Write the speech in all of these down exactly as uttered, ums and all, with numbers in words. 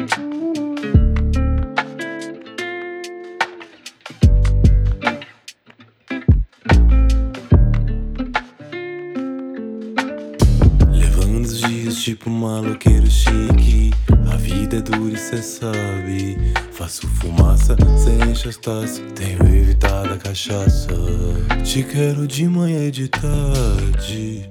Levando os dias tipo maloqueiro chique. A vida é dura e cê sabe. Faço fumaça, cê enche as taças. Tenho evitado a cachaça. Te quero de manhã e de tarde.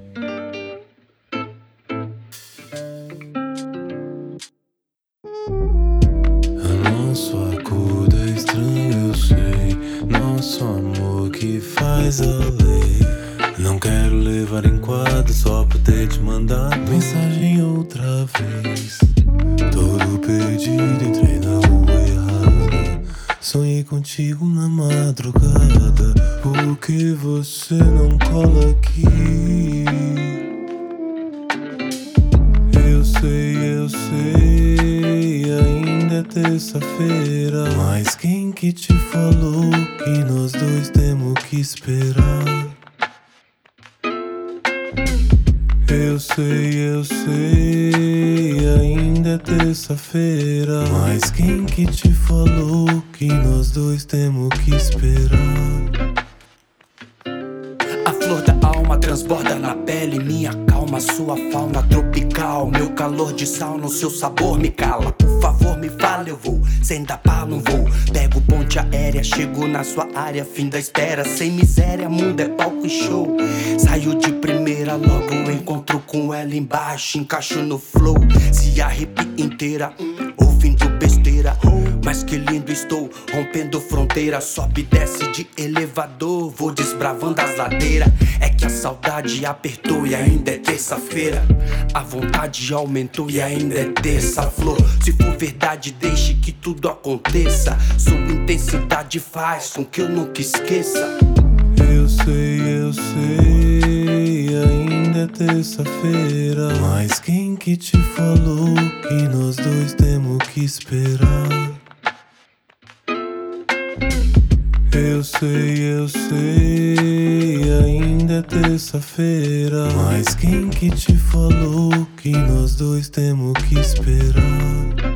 Nosso acordo é estranho, eu sei. Nosso amor que faz a lei. Não quero levar em quadro só pra ter te mandado mensagem outra vez. Todo perdido, entrei na rua errada. Sonhei contigo na madrugada. Por que você não cola aqui? Eu sei, eu sei, ainda é terça-feira. Mas quem que te falou que nós dois temos que esperar? Eu sei, eu sei, ainda é terça-feira. Mas quem que te falou que nós dois temos que esperar? A flor da alma transborda na pele, minha calma, sua fauna tropical. Meu calor de sal no seu sabor me cala. Por favor me fala, eu vou, sem dar pá não vou. Pego ponte aérea, chego na sua área, fim da espera. Sem miséria, mundo é palco e show. Saio de primeira, logo encontro com ela embaixo. Encaixo no flow, se arrepia inteira, ouvindo besteira. Mas que lindo estou, rompendo fronteira. Sobe e desce de elevador, vou desbravando as ladeiras. É que a saudade apertou e ainda é terça-feira. A vontade aumentou e ainda é terça-flor. Se for verdade, deixe que tudo aconteça. Sua intensidade faz com que eu nunca esqueça. Eu sei, eu sei, ainda é terça-feira. Mas quem que te falou que nós dois temos que esperar? Eu sei, eu sei, ainda é terça-feira. Mas quem que te falou que nós dois temos que esperar?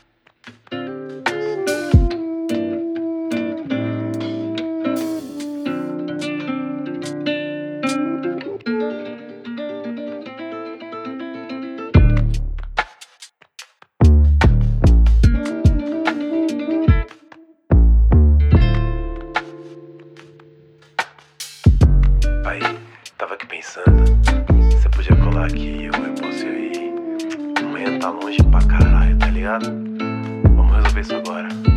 Aí, tava aqui pensando, você podia colar aqui, eu, eu posso ir. Amanhã tá longe pra caralho, tá ligado? Vamos resolver isso agora.